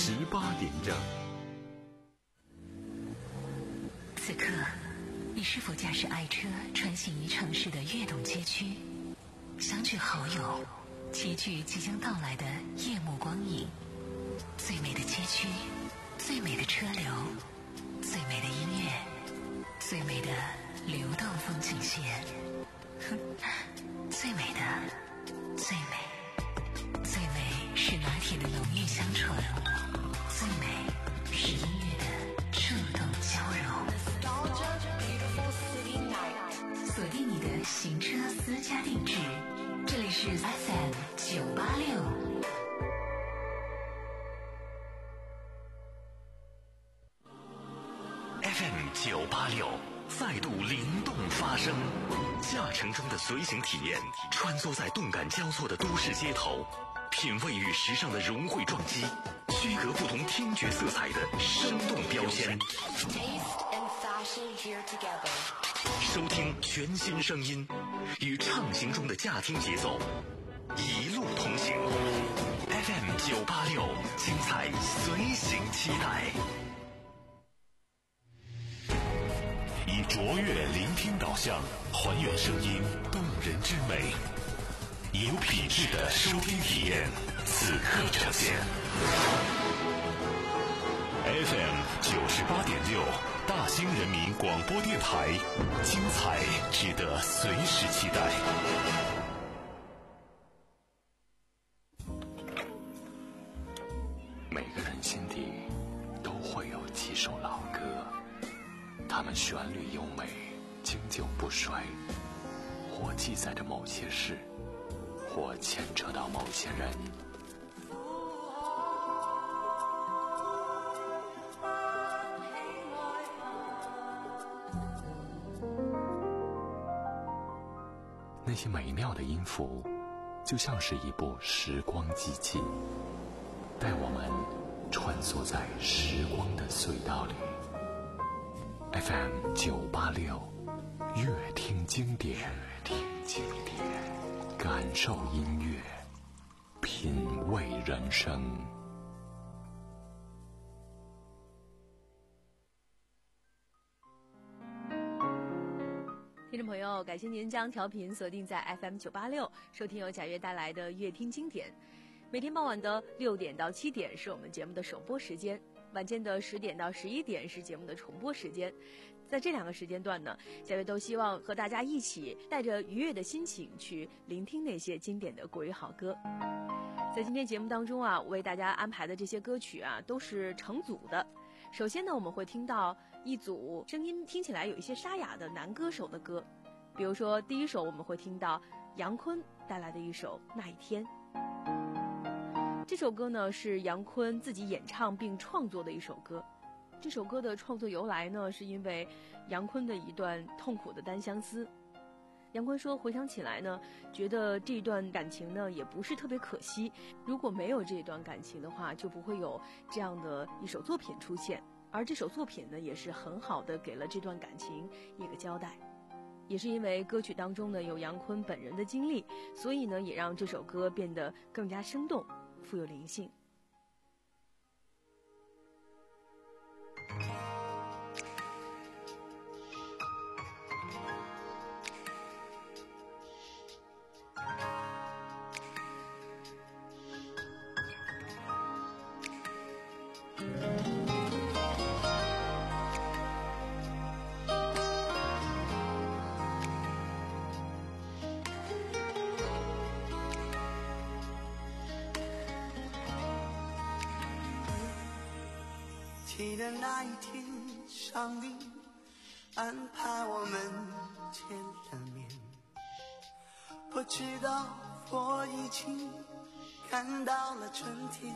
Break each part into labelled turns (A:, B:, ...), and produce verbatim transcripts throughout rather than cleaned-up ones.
A: 十八点整。
B: 此刻，你是否驾驶爱车穿行于城市的跃动街区，相聚好友，齐聚即将到来的夜幕光影？最美的街区，最美的车流，最美的音乐，最美的流动风景线，哼，最美的，最美，最美是拿铁的浓郁香醇，最美是音乐的触动交融。锁定你的行车私家定制，这里是 F M 九八六。
C: F M 九八六再度灵动发声，驾乘中的随行体验，穿梭在动感交错的都市街头，品味与时尚的融汇撞击，区隔不同听觉色彩的生动标签。收听全新声音，与畅行中的驾听节奏一路同行。F M 九八六，精彩随行期待。以卓越聆听导向，还原声音动人之美，以有品质的收听体验，此刻呈现。F M 九十八点六，大兴人民广播电台，精彩值得随时期待。每个人心底都会有几首老歌，它们旋律优美，经久不衰，或记载着某些事，或牵扯到某些人。那些美妙的音符，就像是一部时光机器，带我们穿梭在时光的隧道里。F M 九八六，乐听经典，乐听经典，感受音乐，品味人生。
D: 听众朋友，感谢您将调频锁定在 F M 九八六，收听由贾悦带来的乐听经典。每天傍晚的六点到七点是我们节目的首播时间，晚间的十点到十一点是节目的重播时间。在这两个时间段呢，贾悦都希望和大家一起带着愉悦的心情去聆听那些经典的国语好歌。在今天节目当中啊，我为大家安排的这些歌曲啊，都是成组的。首先呢，我们会听到一组声音听起来有一些沙哑的男歌手的歌，比如说第一首我们会听到杨坤带来的一首《那一天》。这首歌呢是杨坤自己演唱并创作的一首歌。这首歌的创作由来呢，是因为杨坤的一段痛苦的单相思。杨坤说，回想起来呢，觉得这段感情呢也不是特别可惜，如果没有这段感情的话，就不会有这样的一首作品出现，而这首作品呢也是很好的给了这段感情一个交代。也是因为歌曲当中呢有杨坤本人的经历，所以呢也让这首歌变得更加生动，富有灵性。
E: 记得那一天，上帝安排我们见了面。我知道我已经看到了春天。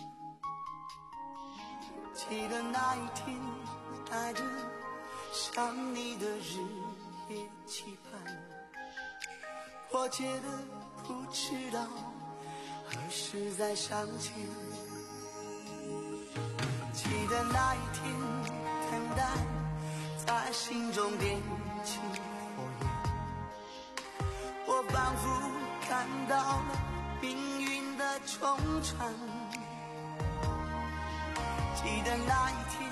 E: 记得那一天，带着想你的日夜期盼，迫切的不知道何时再相见。记得那一天，等待在心中点起火焰，我仿佛看到了命运的冲撞。 记得那一天，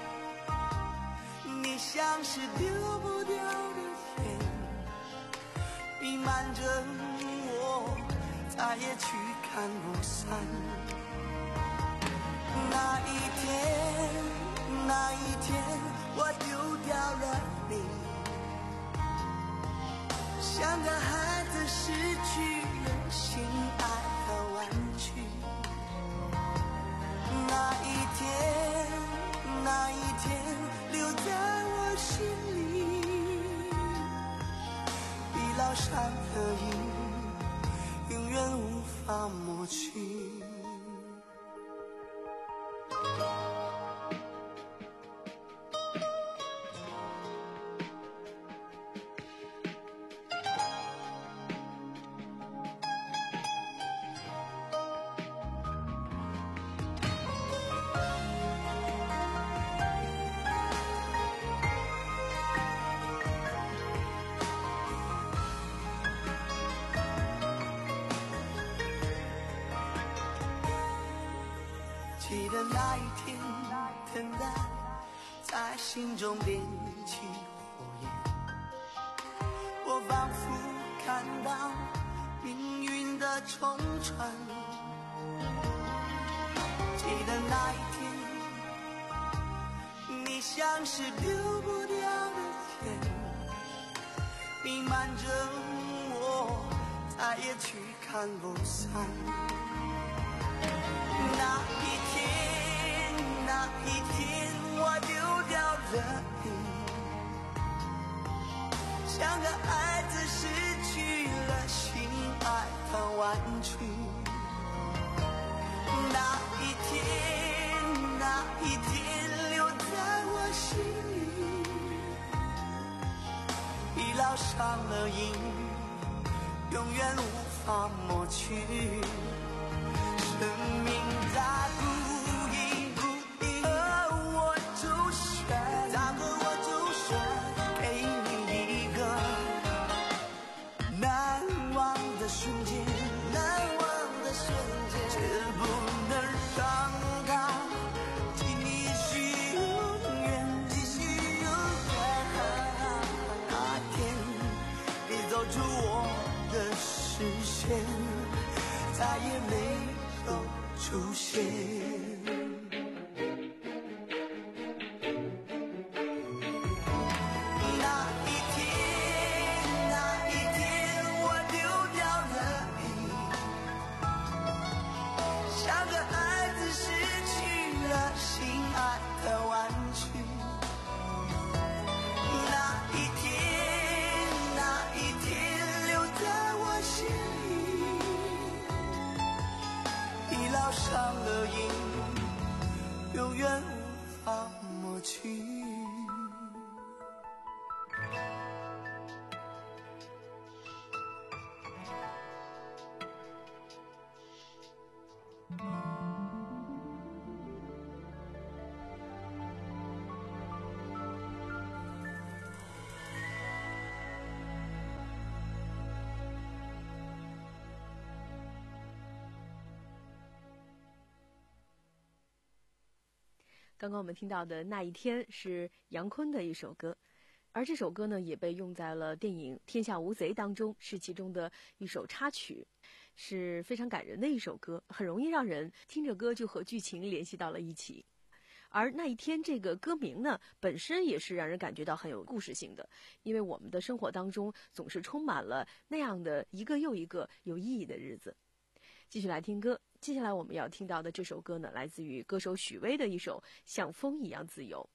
E: 你像是丢不掉的天，弥漫着我，再也去看不散。那一天，那一天，我丢掉了你，像个孩子失去了心爱的玩具。那一天，那一天，留在我心里，已烙上了印，永远无法抹去。记得那一天，等待在心中点起火焰，我仿佛看到命运的冲穿。记得那一天，你像是丢不掉的天，弥漫着我，再也去看不散。那一天，那一天，我丢掉了你，像个孩子失去了心爱的玩具。那一天，那一天，留在我心里，已烙上了印，永远无法抹去。生命在不依不依，而我就选，然后我就选给你一个难忘的瞬间，难忘的瞬间，却不能让它继续永远，继续永远。那天你走出我的视线，再也没出现。那一天，那一天，我丢掉了你，像个孩子失去了心爱的玩具。那一天，那一天，留在我心里，已烙上了印，永远无法抹去。
D: 刚刚我们听到的那一天是杨坤的一首歌，而这首歌呢也被用在了电影《天下无贼》当中，是其中的一首插曲，是非常感人的一首歌，很容易让人听着歌就和剧情联系到了一起。而那一天这个歌名呢，本身也是让人感觉到很有故事性的，因为我们的生活当中总是充满了那样的一个又一个有意义的日子。继续来听歌，接下来我们要听到的这首歌呢，来自于歌手许巍的一首《像风一样自由》。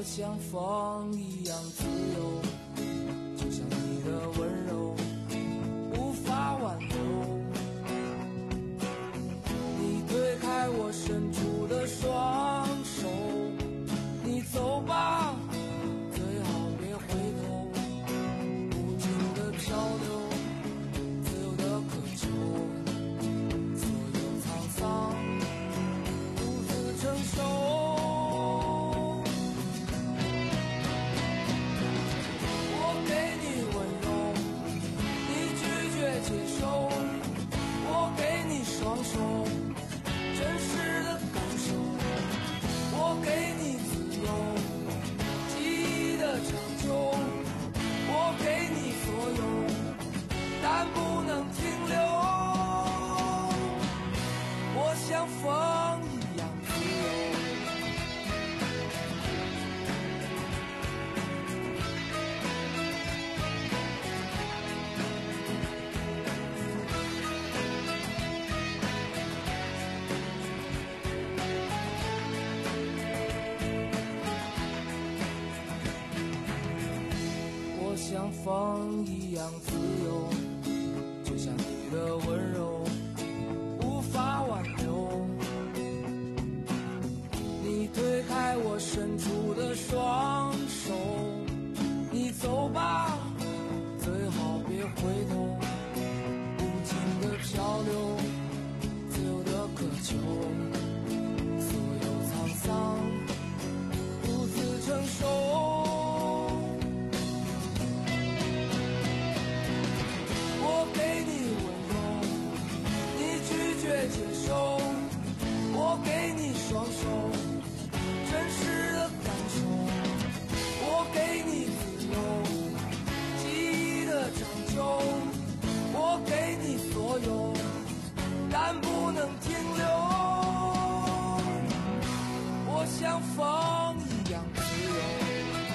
A: 像风一样自由，就像你的温柔无法挽留。你推开我伸出的双手，你走吧，最好别回头。无尽的漂流，自由的渴求，所有沧桑独自承受。双手，真实的感受，我给你自由，记忆的长久，我给你所有，但不能停留。我像风一样自由。像风一样自由，就像你的温柔无法挽留。你推开我伸出的双手，你走吧，最好别回头。无尽的漂流，自由的渴求，所有沧桑独自承受。接受，我给你双手，真实的感受，我给你自由，记忆的长久，我给你所有，但不能停留。我像风一样自由。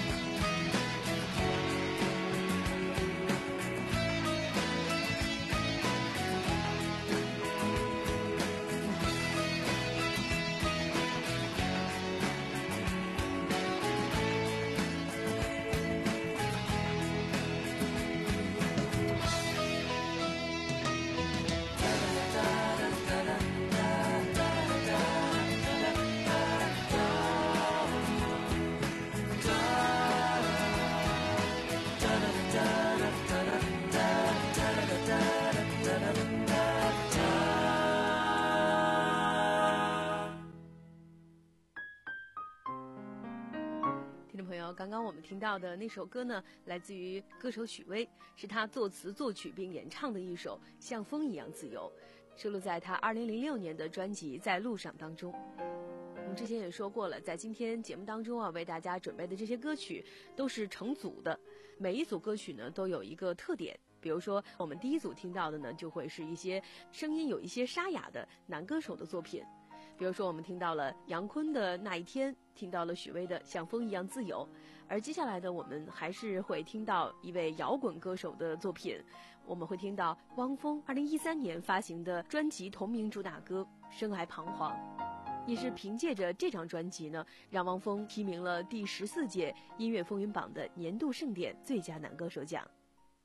D: 刚刚我们听到的那首歌呢，来自于歌手许巍，是他作词作曲并演唱的一首《像风一样自由》，收录在他二零零六年的专辑《在路上》当中。我们之前也说过了，在今天节目当中啊，为大家准备的这些歌曲都是成组的，每一组歌曲呢都有一个特点。比如说我们第一组听到的呢，就会是一些声音有一些沙哑的男歌手的作品。比如说我们听到了杨坤的《那一天》，听到了许巍的《像风一样自由》，而接下来的我们还是会听到一位摇滚歌手的作品，我们会听到汪峰二零一三年发行的专辑同名主打歌《生涯彷徨》，也是凭借着这张专辑呢，让汪峰提名了第十四届音乐风云榜的年度盛典最佳男歌手奖。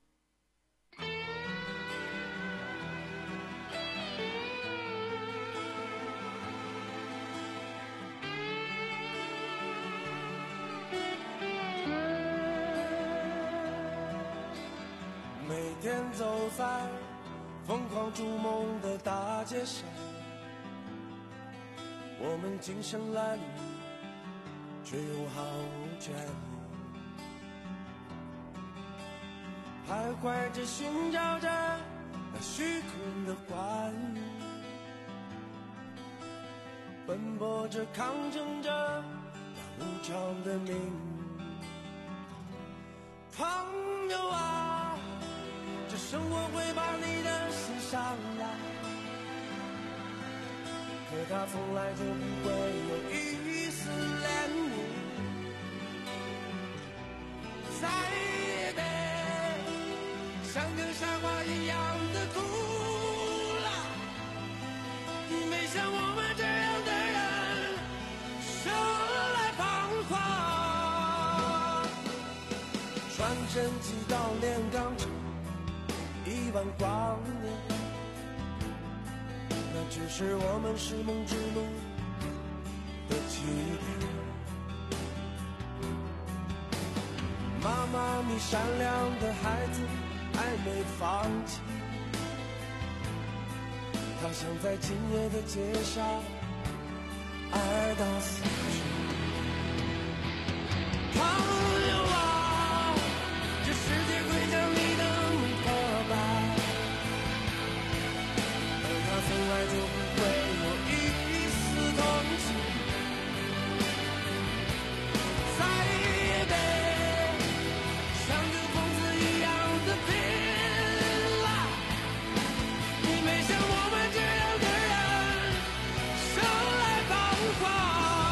A: 每天走在疯狂逐梦的大街上，我们今生来历却又毫无眷恋，徘徊着寻找着那虚空的欢愉，奔波着抗争着那无常的命运。朋友啊，这生活会把你的心伤来，可它从来就不会有一丝怜悯。再也别像个傻瓜一样的哭了，因为像我们这样的人生来彷徨。 传真机到炼钢厂，一万光年，那只是我们拾梦之路的起点。妈妈，你善良的孩子还没放弃，他想在今夜的街上爱到死去。朋友啊，这世界会将你的梦破败，而他从来就不会有一丝同情。再也别像个疯子一样的拼了，你没像我们这样的人生来彷徨。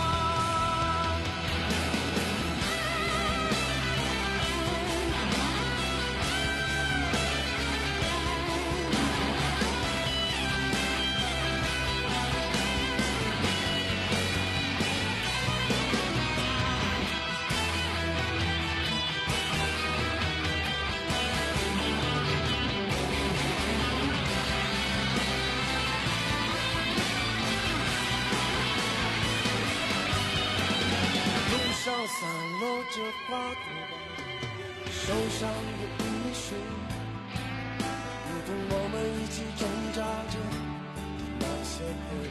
A: 路上散落着花朵，受伤的雨水，如同我们一起挣扎着那些黑。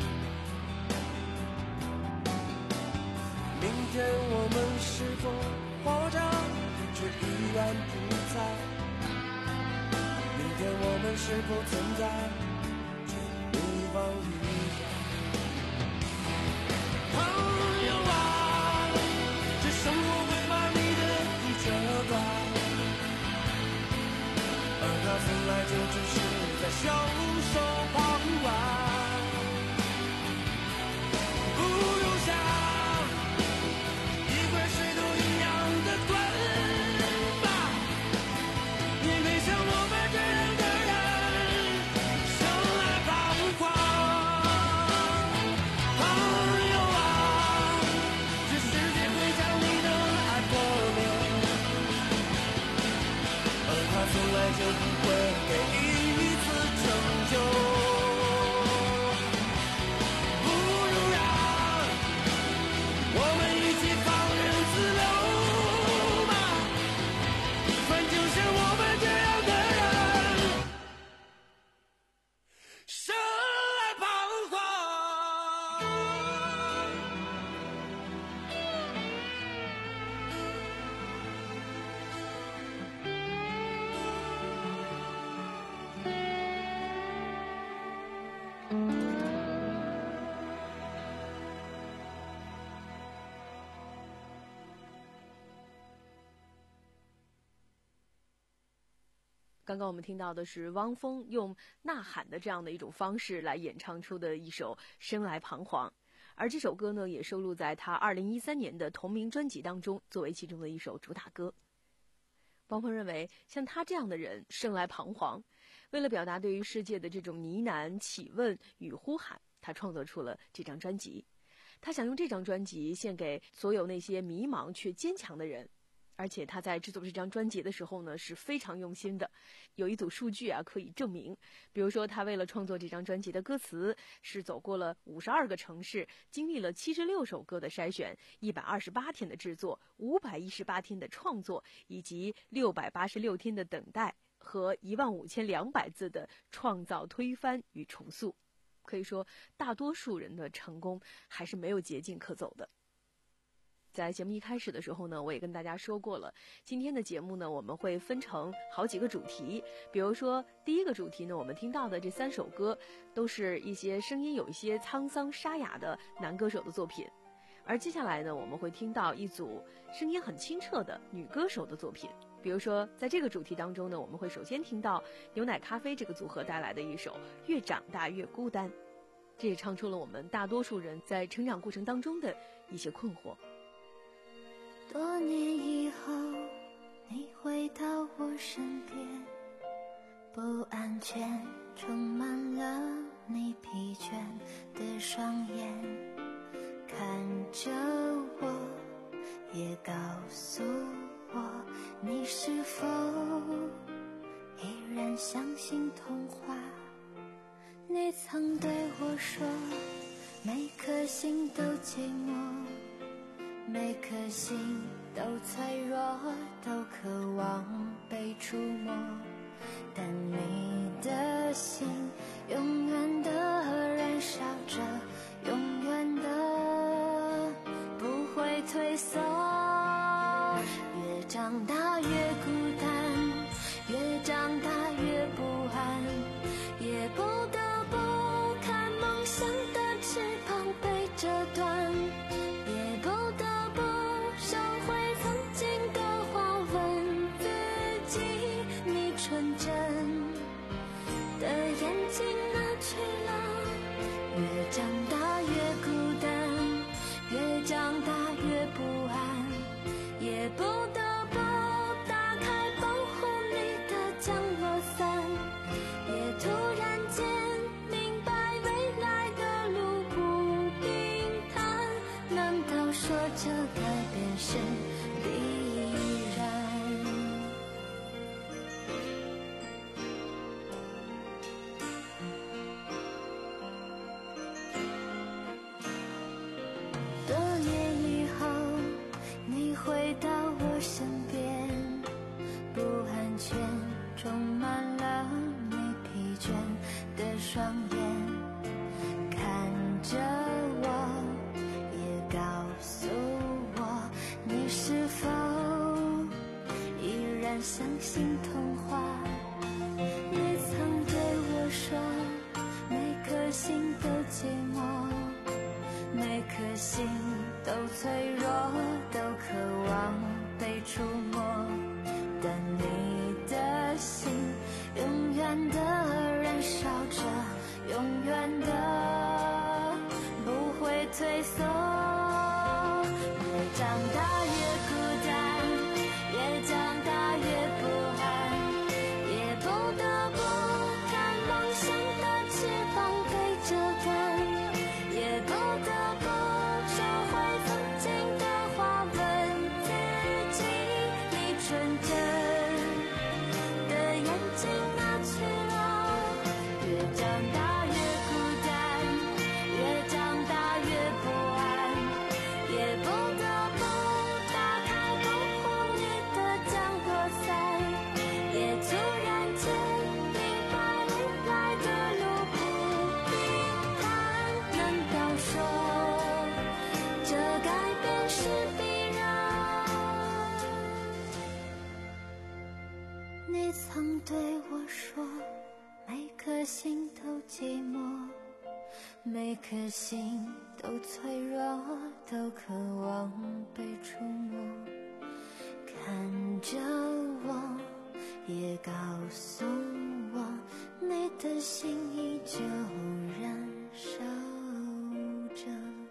A: 明天我们是否活着，却依然不在？明天我们是否存在，却无法预料？朋友啊，这生活会把你的皮折断，而他从来就只是在袖手旁观。不用想，一块石头一样的滚吧，你没像我们这样的人生来彷徨。朋友啊，这世界会将你的爱破灭，而他从来就不会给一次拯救。不如让我们一起放任自流吧，反正像我们这样的人生来彷徨。
D: 刚刚我们听到的是汪峰用呐喊的这样的一种方式来演唱出的一首《生来彷徨》，而这首歌呢也收录在他二零一三年的同名专辑当中，作为其中的一首主打歌。汪峰认为，像他这样的人生来彷徨，为了表达对于世界的这种呢喃、启问与呼喊，他创作出了这张专辑。他想用这张专辑献给所有那些迷茫却坚强的人。而且他在制作这张专辑的时候呢是非常用心的，有一组数据啊可以证明。比如说他为了创作这张专辑的歌词，是走过了五十二个城市，经历了七十六首歌的筛选，一百二十八天的制作，五百一十八天的创作，以及六百八十六天的等待和一万五千两百字的创造、推翻与重塑。可以说大多数人的成功还是没有捷径可走的。在节目一开始的时候呢，我也跟大家说过了，今天的节目呢，我们会分成好几个主题。比如说第一个主题呢，我们听到的这三首歌都是一些声音有一些沧桑沙哑的男歌手的作品，而接下来呢，我们会听到一组声音很清澈的女歌手的作品。比如说在这个主题当中呢，我们会首先听到牛奶咖啡这个组合带来的一首《越长大越孤单》，这也唱出了我们大多数人在成长过程当中的一些困惑。
F: 多年以后，你回到我身边，不安全充满了你疲倦的双眼，看着我，也告诉我，你是否依然相信童话？你曾对我说，每颗心都寂寞，每颗心都脆弱，都渴望被触摸，但你的心永远的燃烧着，永远的不会退缩。越长大越孤单，越长大越不安，也不得不看梦想的翅膀被折断，也不得不收回曾经的话，问自己，你纯真的眼睛哪去了？越长大越孤单，越长大越不安，也不得不打开保护你的降落伞，也突然间明白未来的路不平坦，难道说这改变是必然？多年以后你回到我身边，不安全充满了你疲倦的双眼，看着我，也告诉我，你是否依然相信童话？你曾对我说，每颗心都寂寞，每颗心都脆弱，都渴望被触摸，但你的心永远的燃烧着，永远的不会退缩。越长大越孤单，越长大越不安，也不得不看梦想的翅膀被折断，也不得不收回曾经的话，问自己，你纯真的眼睛哪去了？越长大越孤单，越长大越不安，也不得不打开保护你的降落伞，也突然间明白未来的路不平坦，难道说这改变是必然？你曾对我说，每颗心都寂寞，每颗心都脆弱，都渴望被触摸，看着我，也告诉我，你的心依旧燃烧着。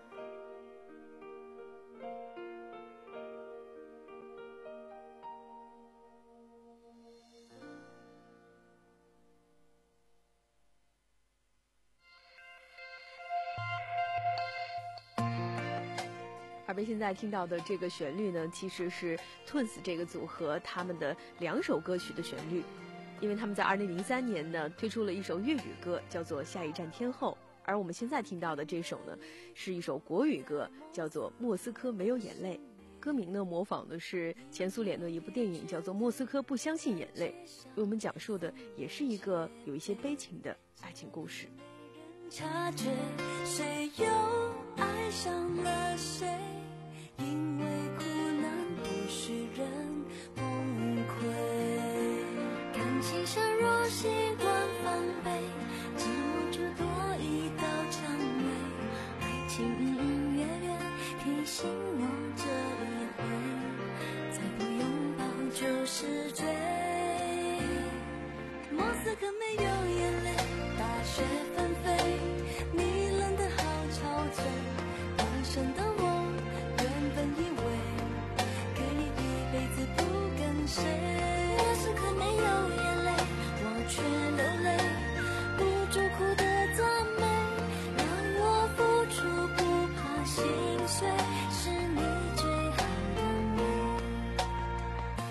D: 耳边现在听到的这个旋律呢，其实是 Twins 这个组合他们的两首歌曲的旋律，因为他们在二零零三年呢推出了一首粤语歌，叫做《下一站天后》，而我们现在听到的这首呢是一首国语歌，叫做《莫斯科没有眼泪》。歌名呢模仿的是前苏联的一部电影，叫做《莫斯科不相信眼泪》，为我们讲述的也是一个有一些悲情的爱情故事。
G: 察觉谁又爱上了谁，因为苦难不许人崩溃，感情深入习惯防备，寂寞就多一道蔷薇，爱情隐隐约约提醒我这一回，再不拥抱就是罪。莫斯科没有眼泪，大雪纷飞，你冷得好憔悴，单身的我原本以为可以一辈子不跟谁。莫斯科没有眼泪，我却流泪，不住哭的赞美，让我付出不怕心碎，是你最好的美。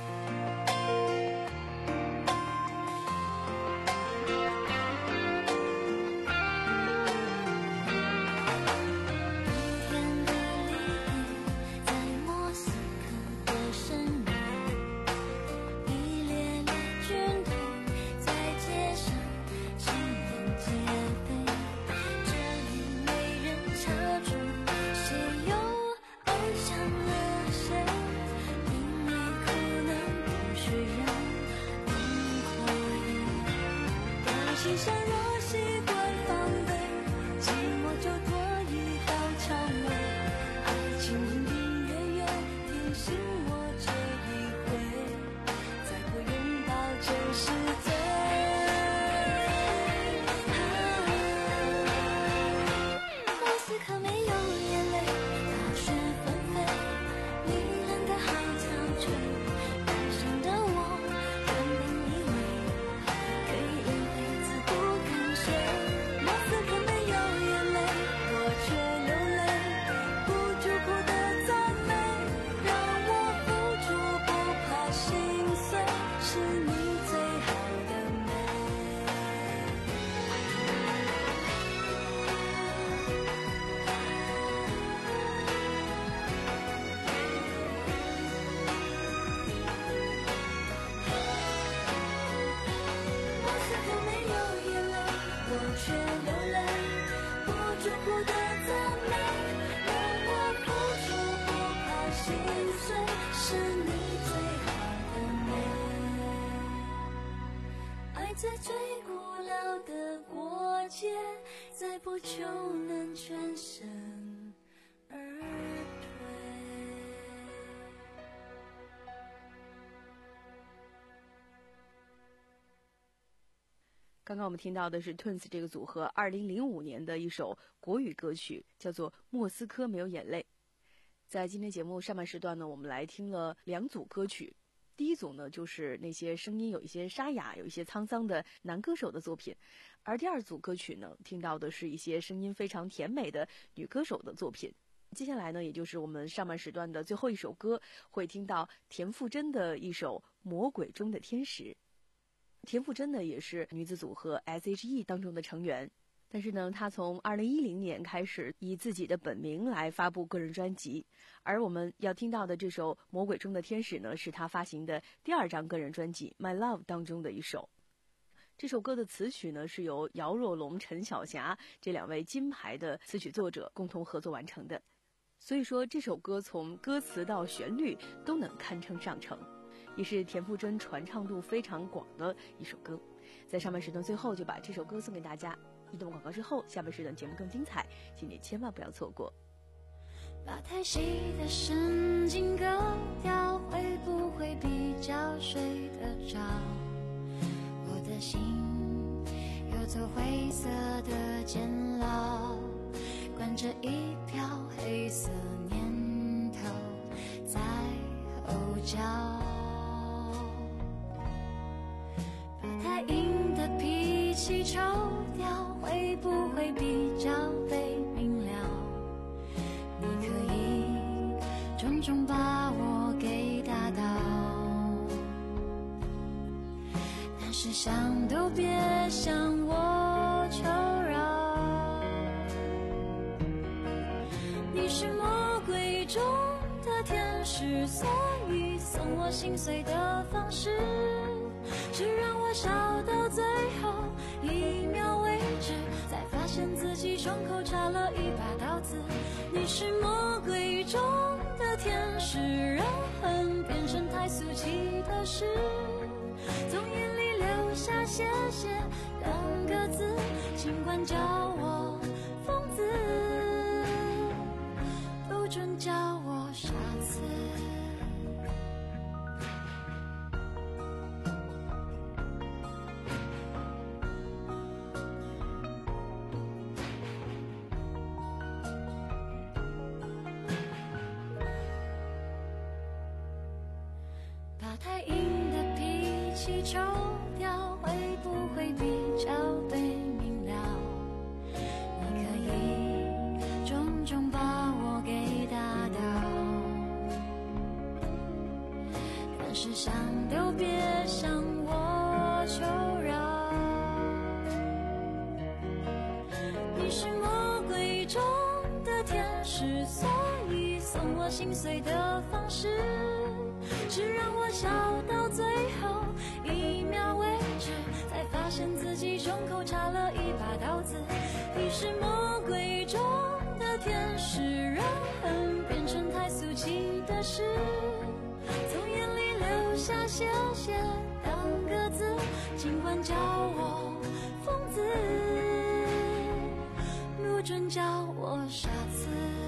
G: 在最古老的国界，再不就能全身而退。
D: 刚刚我们听到的是 Twins 这个组合二零零五年的一首国语歌曲，叫做《莫斯科没有眼泪》。在今天节目上半时段呢，我们来听了两组歌曲。第一组呢，就是那些声音有一些沙哑、有一些沧桑的男歌手的作品，而第二组歌曲呢，听到的是一些声音非常甜美的女歌手的作品。接下来呢，也就是我们上半时段的最后一首歌，会听到田馥甄的一首《魔鬼中的天使》。田馥甄呢，也是女子组合 S H E 当中的成员。但是呢，她从二零一零年开始以自己的本名来发布个人专辑，而我们要听到的这首《魔鬼中的天使》呢，是她发行的第二张个人专辑《My Love》当中的一首。这首歌的词曲呢，是由姚若龙、陈晓霞这两位金牌的词曲作者共同合作完成的。所以说，这首歌从歌词到旋律都能堪称上乘，也是田馥甄传唱度非常广的一首歌。在上半时段最后就把这首歌送给大家。一段广告之后，下半时段节目更精彩，请你千万不要错过。
G: 把太细的神经割掉，会不会比较睡得着？我的心有座灰色的监牢，关着一瓢黑色念头在后脚。把太硬的脾气抽掉，会不会比较被明了？你可以重重把我给打倒，但是想都别向我求饶。你是魔鬼中的天使，所以送我心碎的方式是让我笑到最后一秒为止，才发现自己胸口插了一把刀子。你是魔鬼中的天使，让恨变成太俗气的事，从眼里流下谢谢两个字，尽管叫我疯子，不准叫我傻子。太硬的脾气抽掉，会不会比较被明了？你可以重重把我给打倒，但是想都别向我求饶。你是魔鬼中的天使，所以送我心碎的方式是让我笑到最后一秒为止，才发现自己胸口插了一把刀子。你是魔鬼中的天使，让恨变成太俗气的事，从眼里流下谢谢两个字，尽管叫我疯子，不准叫我傻子。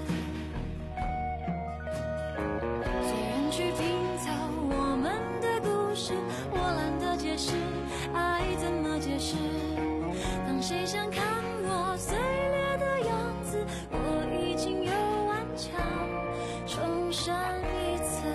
G: 去拼凑我们的故事，我懒得解释爱怎么解释。当谁想看我碎裂的样子，我已经有顽强重生一次。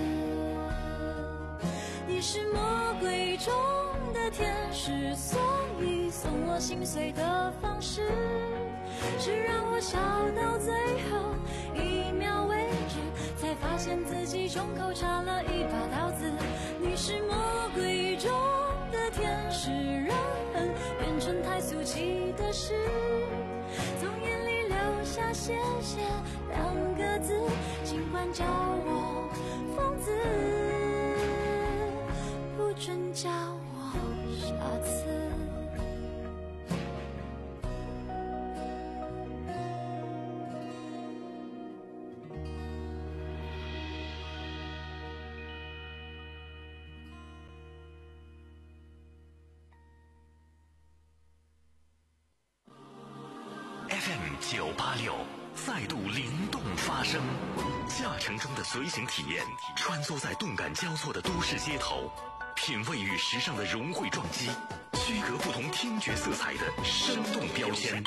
G: 你是魔鬼中的天使，所以送我心碎的方式是让我笑到最后一秒为止，才发现自己胸口插了一把刀子。你是魔鬼中的天使，让恨变成太俗气的事，从眼里流下谢谢两个字，尽管叫我疯子，不准叫我傻子。
C: 九八六再度灵动发声，驾乘中的随行体验，穿梭在动感交错的都市街头，品味与时尚的融汇撞击，区隔不同听觉色彩的生动标签。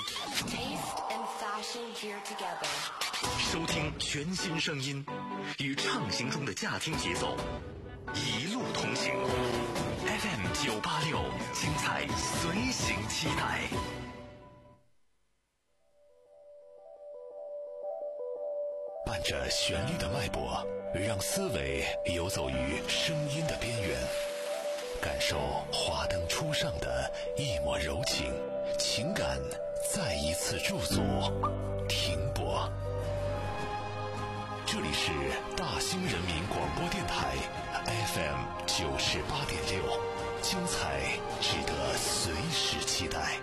C: 收听全新声音，与畅行中的驾听节奏，一路同行。F M 九八六，精彩随行期待。伴着旋律的脉搏，让思维游走于声音的边缘，感受华灯初上的一抹柔情，情感再一次驻足停泊。这里是大兴人民广播电台 F M 九十八点六，精彩值得随时期待。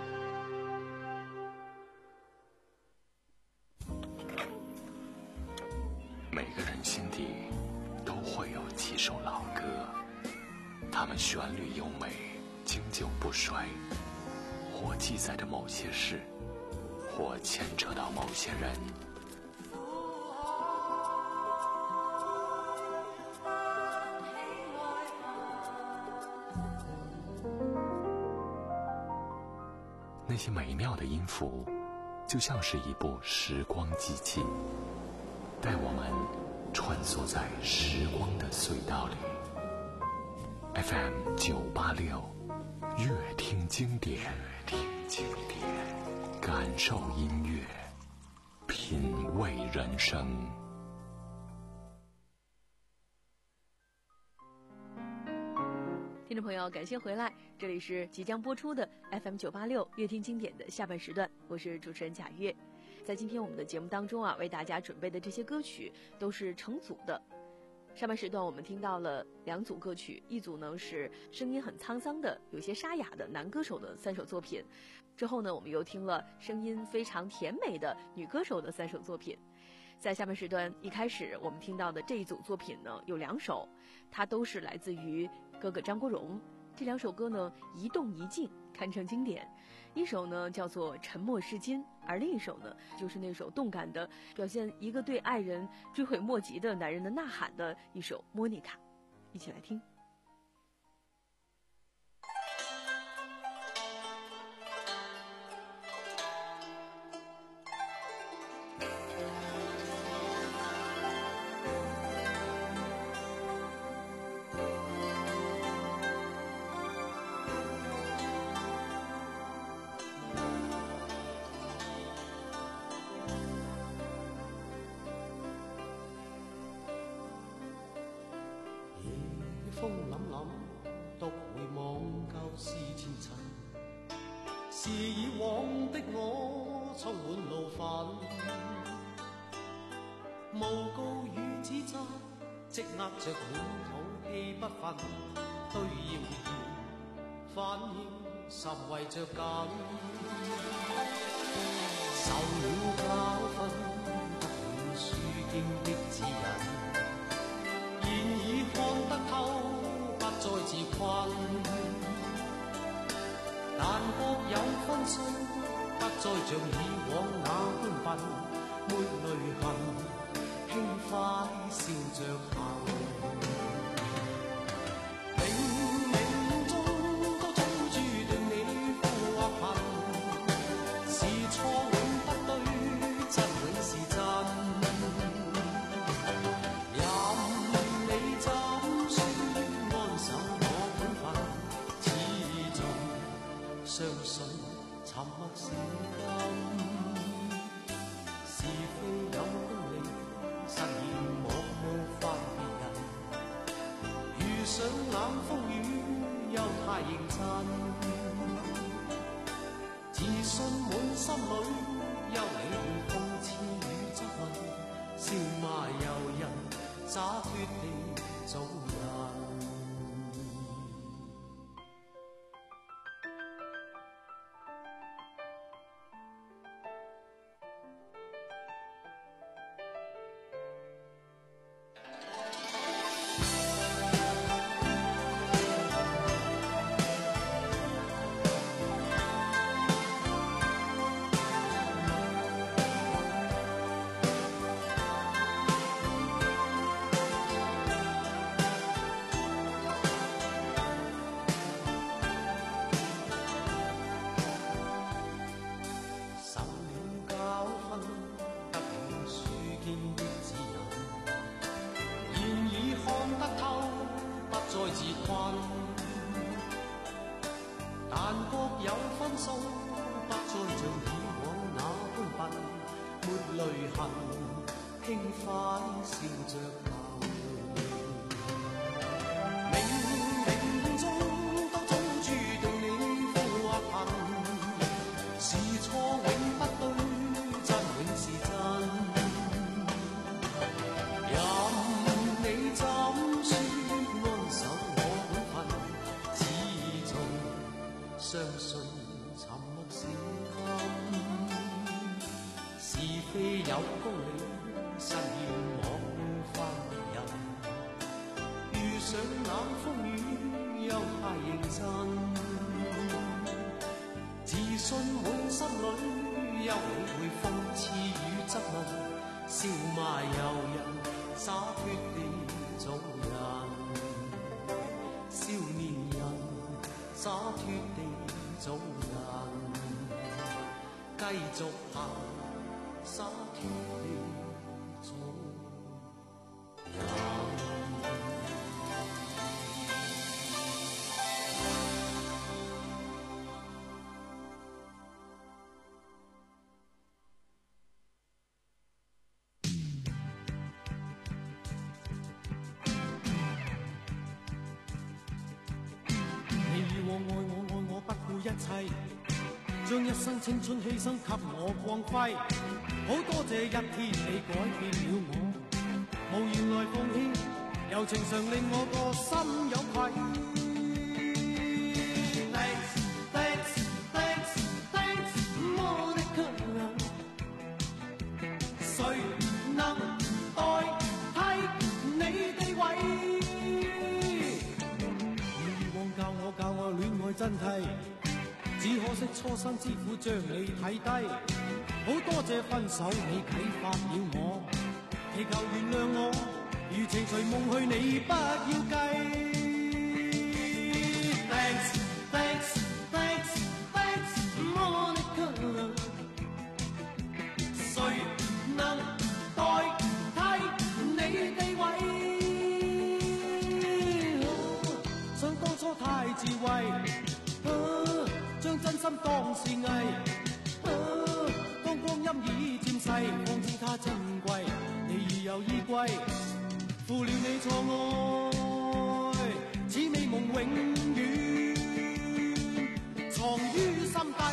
C: 每个人心底都会有几首老歌，它们旋律优美，经久不衰，或记载着某些事，或牵扯到某些人。那些美妙的音符，就像是一部时光机器，带我们穿梭在时光的隧道里。F M 九八六，乐听经典，乐听经典，感受音乐，品味人生。
D: 听众朋友，感谢回来，这里是即将播出的 F M 九八六乐听经典的下半时段，我是主持人贾月。在今天我们的节目当中啊，为大家准备的这些歌曲都是成组的。上半时段我们听到了两组歌曲，一组呢是声音很沧桑的、有些沙哑的男歌手的三首作品，之后呢我们又听了声音非常甜美的女歌手的三首作品。在下半时段一开始我们听到的这一组作品呢有两首，它都是来自于哥哥张国荣。这两首歌呢一动一静，堪称经典。一首呢叫做《沉默是金》，而另一首呢就是那首动感的表现一个对爱人追悔莫及的男人的呐喊的一首《莫妮卡》，一起来听。
H: 風凜凜，獨回望舊事前塵，是以往的我充滿怒憤，誣告與指責，積壓着滿肚氣不忿，對謠言反應甚為着緊，受了教訓，得了書經的指引。現已看得透，不再自困。但各有分數，不再像以往那般笨，抹淚痕，輕快笑着行。冥冥中都早注定你富或貧，是錯永不對，真永是真。相信沉默是金，是非有功利，實現莫冒犯別人。遇上冷風雨，又太認真，自信滿心裏，休理會諷刺與質問，笑罵由人，灑脱地做人。 心不再像以往那般笨，沒淚痕，輕快笑着流。冥冥中都早注定你富或貧，是錯永不對，真永是真。任你怎說安守我本分，始終相信沉默是金。是非有公理，實現莫犯別人。遇上冷風雨又太認真，自信滿心裏，休理會諷刺與質問，笑罵由人，灑脱地做人。少年人，灑脱地做人，繼續行，灑脱地做人。將一生青春犧牲給我光輝，好多謝一天你改變了我，無言來奉獻，柔情常令我個心有愧。Thanks, thanks, thanks, thanks, Monica。誰能代替你地位？你以往教我教我戀愛真諦。只可惜初生之苦將你睇低，好多謝分手你啟發了我，祈求原諒我，如情隨夢去你不要計。Thanks, thanks, thanks, thanks, Monica。誰能代替你地位？想當初太智慧。將真心當是藝，啊，當光陰已漸逝，方知它珍貴。你已有依歸，負了你錯愛，此美夢永遠藏於心底。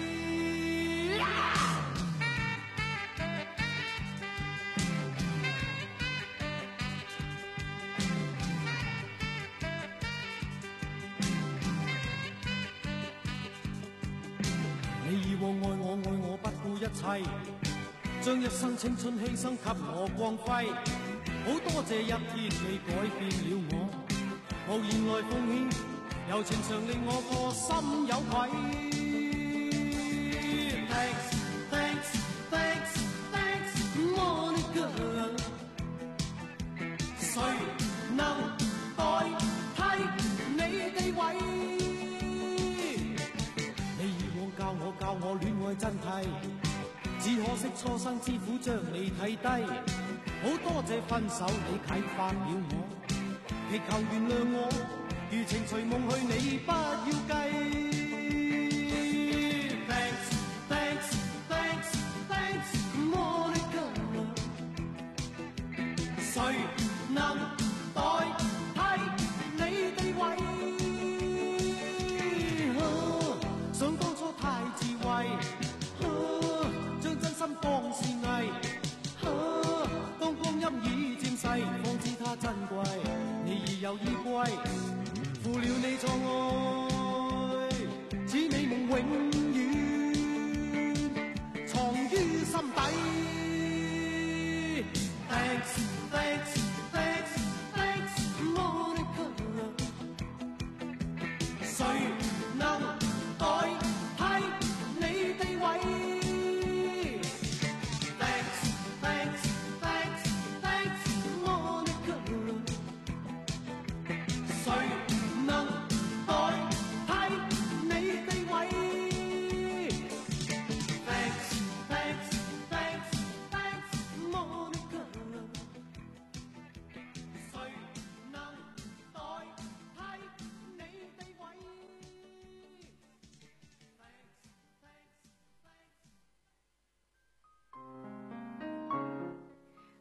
H: 愛我愛我不顧一切，將一生青春犧牲給我光輝，好多謝一天你改變了我，無言來奉獻，柔情常令我個心有愧。Thanks, thanks, thanks, thanks, Monica。誰能代替你地位？教我教我戀愛真諦，只可惜初生之苦將你睇低，好多謝分手你啟發了我，祈求原諒我，如情隨夢去你不要計。Thanks, thanks, thanks, thanks, Monica。誰能代替你地位？想當初太智慧，將真心當是藝，當光陰已漸逝，方知它珍貴。你已有依歸，負了你錯愛，此美夢永遠藏於心底。Thanks, thanks, thanks, thanks, Monica。誰能代替你地位？ Thanks, thanks, thanks, thanks, Monica。誰能代替你地位？ Thanks, thanks, thanks, thanks, Monica。誰能代替你地位？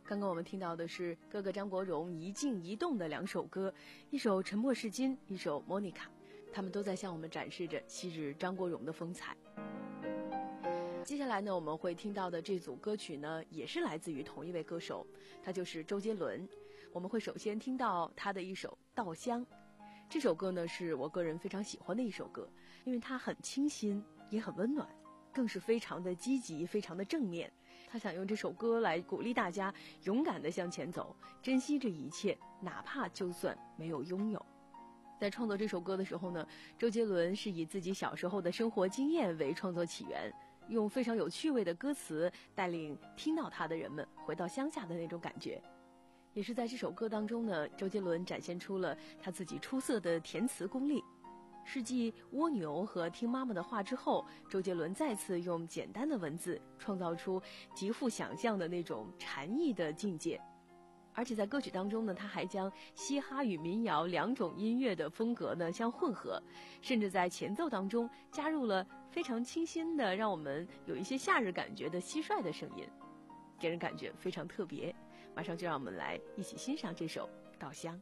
D: 刚刚我们听到的是哥哥张国荣一静一动的两首歌，一首《沉默是金》，一首《莫妮卡》，他们都在向我们展示着昔日张国荣的风采。接下来呢，我们会听到的这组歌曲呢，也是来自于同一位歌手，他就是周杰伦。我们会首先听到他的一首《稻香》，这首歌呢是我个人非常喜欢的一首歌，因为它很清新，也很温暖，更是非常的积极，非常的正面。他想用这首歌来鼓励大家勇敢地向前走，珍惜这一切，哪怕就算没有拥有。在创作这首歌的时候呢，周杰伦是以自己小时候的生活经验为创作起源，用非常有趣味的歌词带领听到他的人们回到乡下的那种感觉。也是在这首歌当中呢，周杰伦展现出了他自己出色的填词功力。是继蜗牛和听妈妈的话之后，周杰伦再次用简单的文字创造出极富想象的那种禅意的境界。而且在歌曲当中呢，他还将嘻哈与民谣两种音乐的风格呢相混合，甚至在前奏当中加入了非常清新的让我们有一些夏日感觉的蟋蟀的声音，给人感觉非常特别。马上就让我们来一起欣赏这首《稻香》。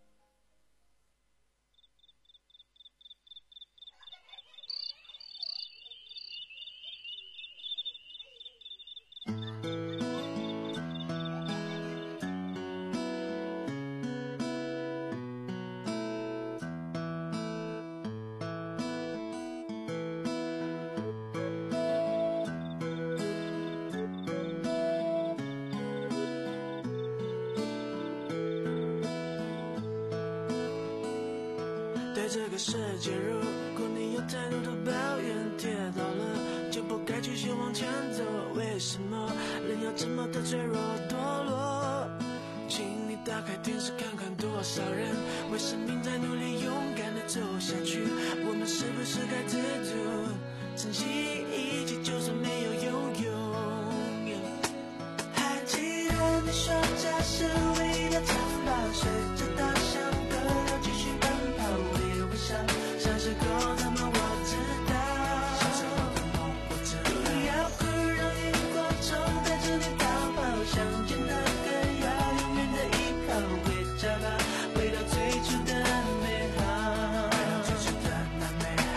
I: 对这个世界，如果你有太多的抱怨，跌倒了就不该继续往前走。为什么人要这么的脆弱堕落？请你打开电视看看，多少人为生命在努力，勇敢的走下去。我们是不是该知足，珍惜一切，就算没有拥有。还记得你说这是唯一的城堡，随着稻香歌谣继续奔跑，微微笑，小时候的梦我知道，小时候的梦我知道。不要哭，让荧光中带着你逃跑，乡间的歌谣永远的依靠，会找到回到最初的美好，回到最初的那美好。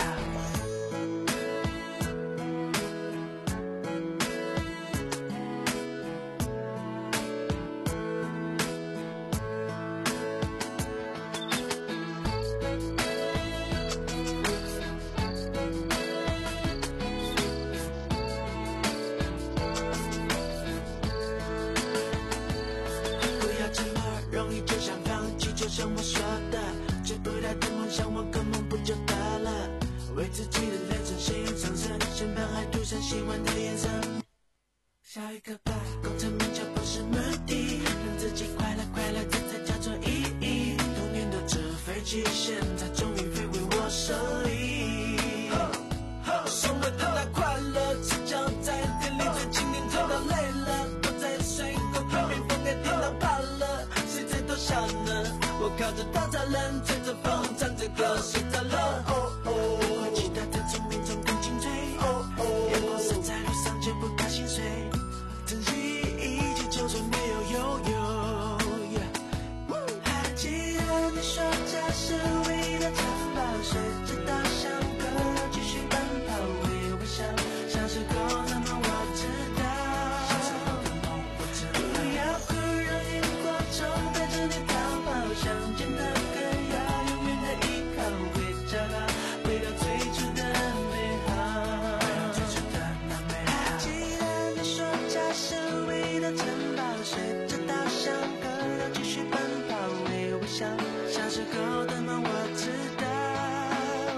I: 不要这么容易就想放弃，就像我说的，追不到的梦想我根本不就得了？为自己的人生写上色，身旁还涂上希望的颜色。下一个吧，功成名就不是目的，让自己快乐快乐，这才叫做意义。童年的纸飞机，现在终于飞回我手里。所谓的那快乐，赤脚在店里最经典，走到累了，躲在水沟旁边，风给电到怕了，谁在偷笑呢？我靠着稻草人，吹着风，唱着歌，睡着了。不会其他的聪明中更精粹，阳光洒在路上就不怕心碎，珍惜一切，就算没有拥有。还记得你说这是唯一的城堡，随着稻香歌谣继续奔跑，微微笑，小时候的梦我知道，小时候的梦我知道。不要哭，让荧光中带着你逃跑，乡间的歌谣永远的依靠，会找到回到最初的美好，回到最初的那美好。还记得你说这是唯一的城堡，随着稻香歌谣继续奔跑，微微笑，小时候的梦我知道。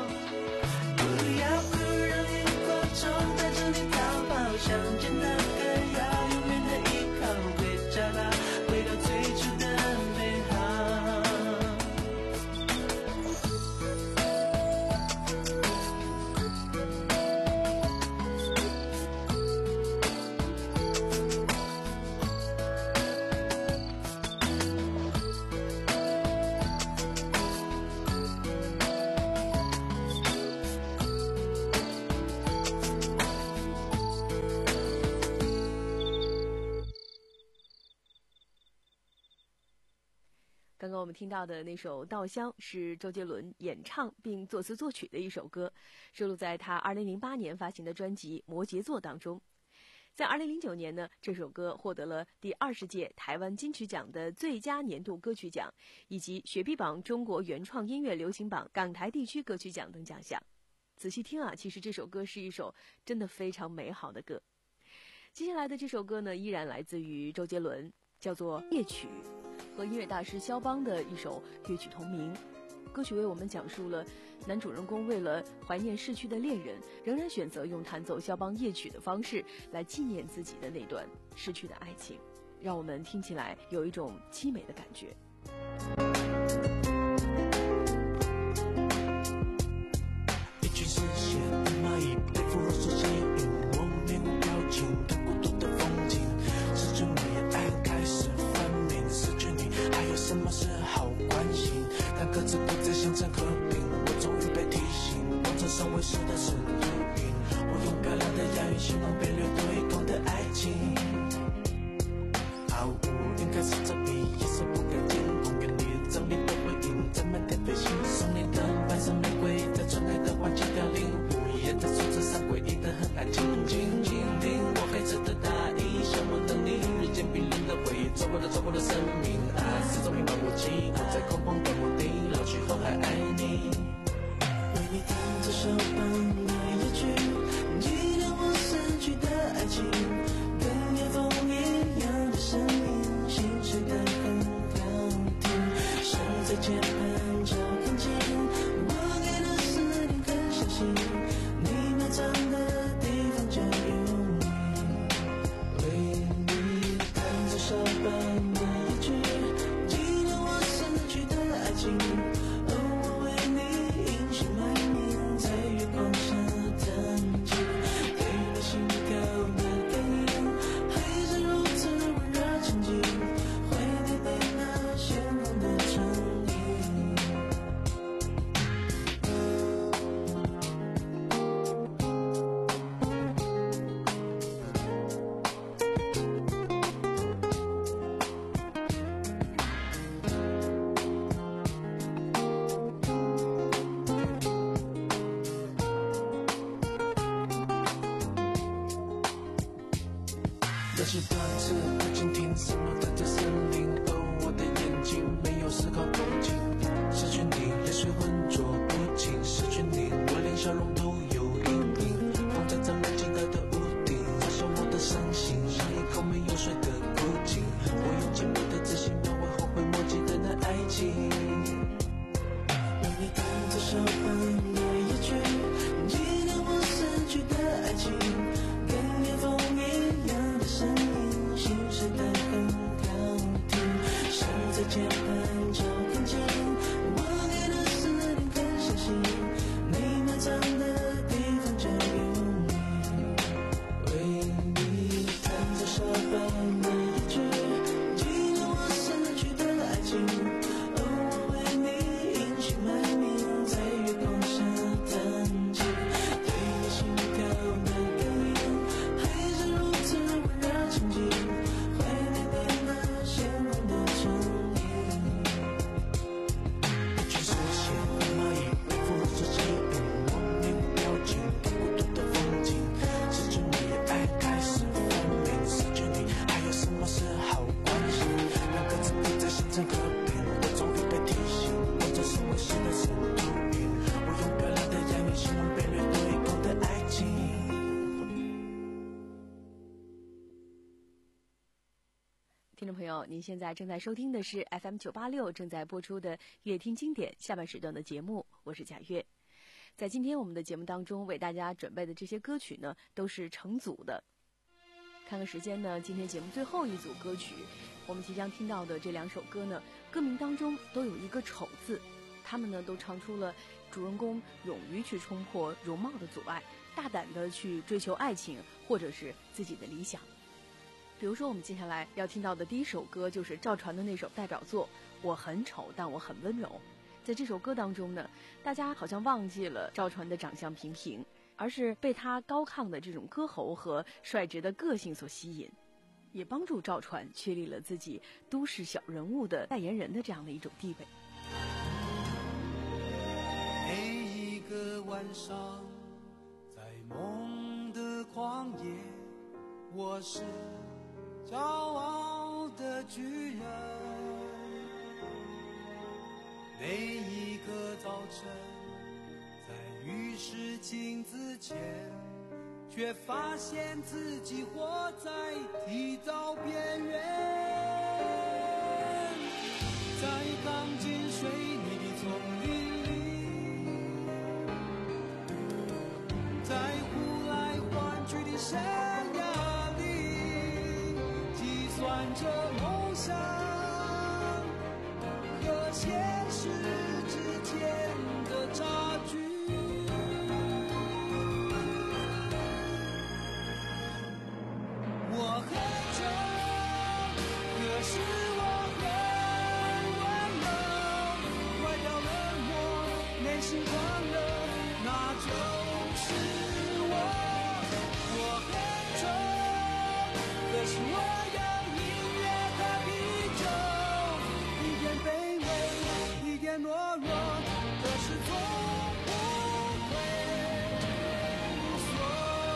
D: 刚我们听到的那首《稻香》是周杰伦演唱并作词作曲的一首歌，收录在他二零零八年发行的专辑《摩羯座》当中。在二零零九年呢，这首歌获得了第二十届台湾金曲奖的最佳年度歌曲奖，以及雪碧榜中国原创音乐流行榜港台地区歌曲奖等奖项。仔细听啊，其实这首歌是一首真的非常美好的歌。接下来的这首歌呢，依然来自于周杰伦，叫做《夜曲》，和音乐大师肖邦的一首乐曲同名。歌曲为我们讲述了男主人公为了怀念逝去的恋人，仍然选择用弹奏肖邦夜曲的方式来纪念自己的那段逝去的爱情，让我们听起来有一种凄美的感觉。
I: 一群视线的蚂蚁被俘虏所吸引，我面无表情看孤独的风景，失去你爱开始分明，失去你还有什么是好关心？当各自不再想成和平，我终于被提醒，望着上位时的是流云，我用漂亮的押韵形容被掠对空的爱情，毫无应该是这笔夜色不敢见，公园里整理的回应在满天飞行，送你的白色玫瑰在窗台的环境凋零，午夜的树枝上诡异的很安静，静静听我黑色的大衣，向往的你，日渐冰冷的回忆，走过的走过的生命，爱是种平凡无奇，不再空空的目的，老去后还爱你，为你弹着手旁的夜曲，纪念我逝去的爱情，跟夜风一样的声音，心碎的很好听，手在键盘就很近，我给的思念更相信，你埋藏的地方就有你，为你弹着手旁的夜曲，纪念我逝去的爱情，哦，我为你隐姓埋名，在月光下弹琴，给你心跳的感应，还是如此温热沉静，怀念你那鲜红的唇印。这是段子的倾听，什么在这森林？哦，我的眼睛没有丝毫动静，失去你，泪水浑浊不清，失去你，我连笑容都有阴影。放在咱们金阁的屋顶，嘲笑我的伤心，像一口没有水的枯井。我用寂寞的自信描绘后悔莫及的那爱情，为你弹着手旁的夜曲，纪念我逝去的爱情，跟夜风一样的声音，心碎的很好听，手在键盘就很近，我给的思念更相信，你埋藏的地方就有你，为你弹着手旁的夜曲，纪念我逝去的爱情，哦，我为你隐姓埋名，在月光下弹琴，对你心跳的感应，还是如此温热沉静，怀念你那鲜红的唇印。一群视线的蚂蚁被俘虏所吸引，我面无表情看孤独的风景，失去你爱开始分明，失去你还有什么是好关心？让各自不再想成和平，我终于被提醒，望着上位时的是流云，我用漂亮的押韵形容被掠对空的爱情。
D: 听众朋友，您现在正在收听的是 F M 九八六正在播出的乐听经典下半时段的节目，我是贾月。在今天我们的节目当中，为大家准备的这些歌曲呢，都是成组的。看看时间呢，今天节目最后一组歌曲，我们即将听到的这两首歌呢，歌名当中都有一个丑字，他们呢都唱出了主人公勇于去冲破容貌的阻碍，大胆的去追求爱情或者是自己的理想。比如说我们接下来要听到的第一首歌就是赵传的那首代表作《我很丑但我很温柔》。在这首歌当中呢，大家好像忘记了赵传的长相平平，而是被他高亢的这种歌喉和率直的个性所吸引。 也帮助赵传确立了自己都市小人物的代言人的这样的一种地位。
A: 每一个晚上，在梦的旷野，我是骄傲的巨人。每一个早晨，在浴室镜子前，却发现自己活在提早边缘。在钢筋水泥的丛林里，在呼来唤去的生涯里，计算着梦想和现实之间的差距。我很丑，可是我很温柔，外表冷漠，内心狂热，那就是我。我很丑，可是我有音乐和啤酒，一点卑微，一点懦弱，可是总不会无所。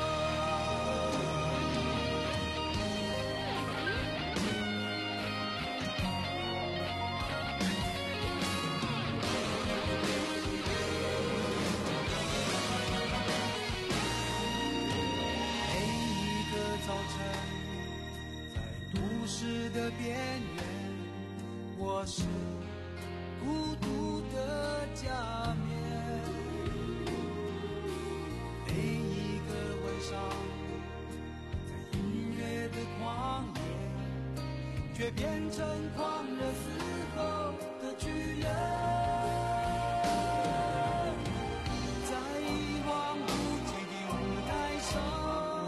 A: 早晨，在都市的边缘，我是孤独的假面。每一个晚上，在音乐的旷野，却变成狂热嘶吼的巨人。在一望无际的舞台上，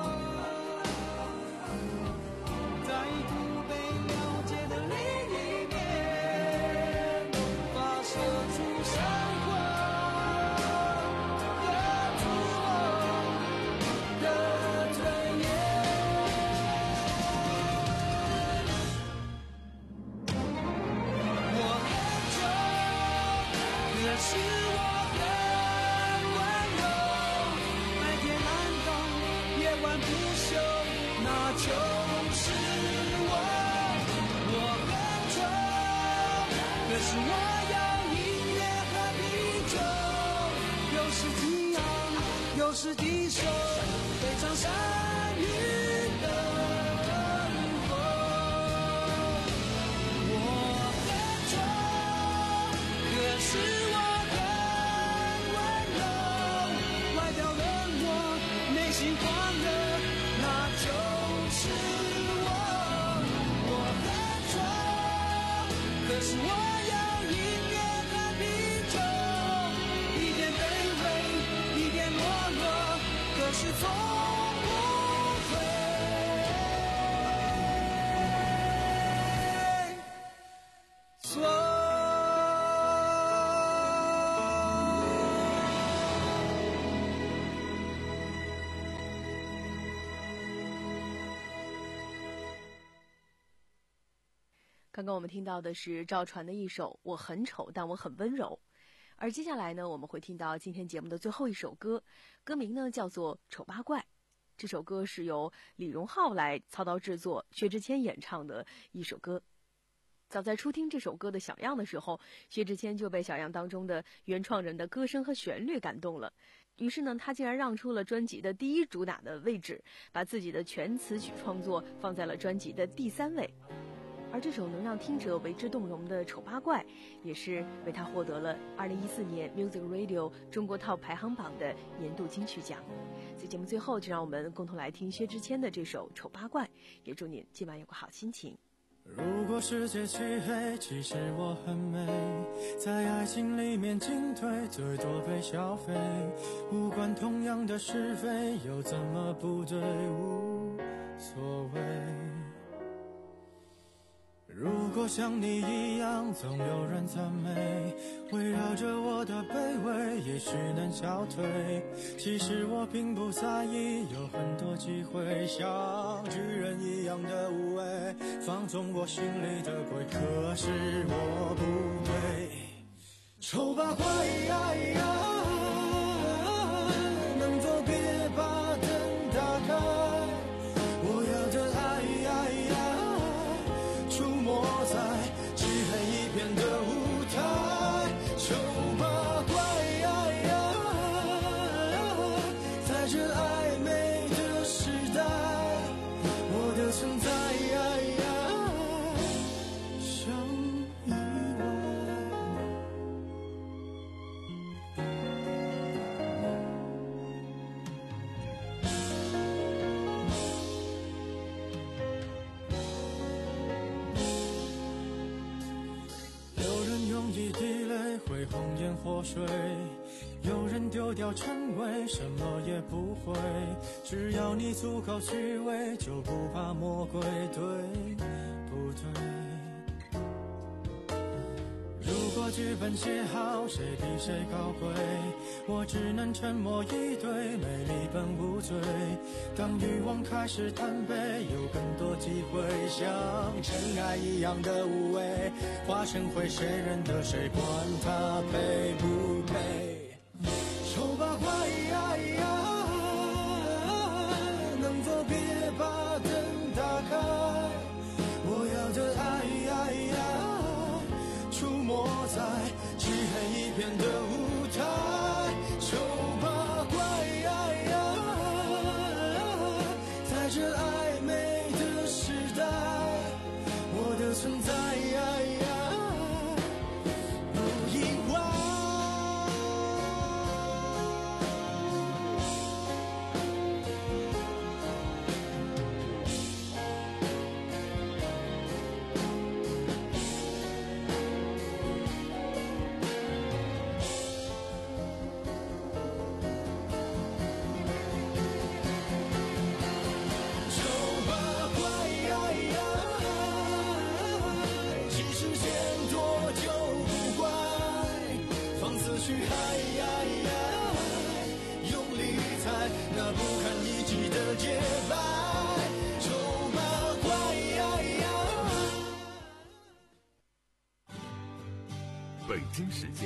A: 是我很温柔，白天难当，夜晚不休，那就是我。我很丑，可是我有音乐和啤酒，有时激昂，有时低收，非常善于等候。我很丑，可是我心狂热，那就是我。我很丑，可是我有音乐和啤酒，一点卑微，一点懦弱，可是从不会错。
D: 刚刚我们听到的是赵传的一首《我很丑，但我很温柔》，而接下来呢，我们会听到今天节目的最后一首歌，歌名呢叫做《丑八怪》。这首歌是由李荣浩来操刀制作，薛之谦演唱的一首歌。早在初听这首歌的小样的时候，薛之谦就被小样当中的原创人的歌声和旋律感动了。于是呢，他竟然让出了专辑的第一主打的位置，把自己的全词曲创作放在了专辑的第三位。而这首能让听者为之动容的《丑八怪》，也是为他获得了二零一四年 Music Radio 中国 Top 排行榜的年度金曲奖。在节目最后，就让我们共同来听薛之谦的这首《丑八怪》，也祝您今晚有个好心情。
J: 如果世界漆黑，其实我很美，在爱情里面进退，最多被消费，无关同样的是非，又怎么不对，无所谓。如果像你一样总有人赞美，围绕着我的卑微， 也许能消退。其实我并不在意，有很多机会像巨人一样的无畏，放纵我心里的鬼，可是我不对。丑八怪能否别把灯打开，我要的爱出没在漆黑一片的舞台。丑八怪在这暧昧的时代，我的存在像意外。有人用一滴泪会红颜祸水，有人丢掉称谓，什么也不会。只要你足够虚伪，就不怕魔鬼，对不对？如果剧本写好，谁比谁高贵？我只能沉默以对，美丽本无罪。当欲望开始贪杯，有更多机会像尘埃一样的无畏，化成灰，谁认得谁，管他配不配。丑八怪能否别把灯打开，我要的爱出没在漆黑一片的舞台。丑八怪在这暧昧的时代，我的存在不意外。去爱用力踩那不堪一击的洁白。丑八怪
C: 北京时间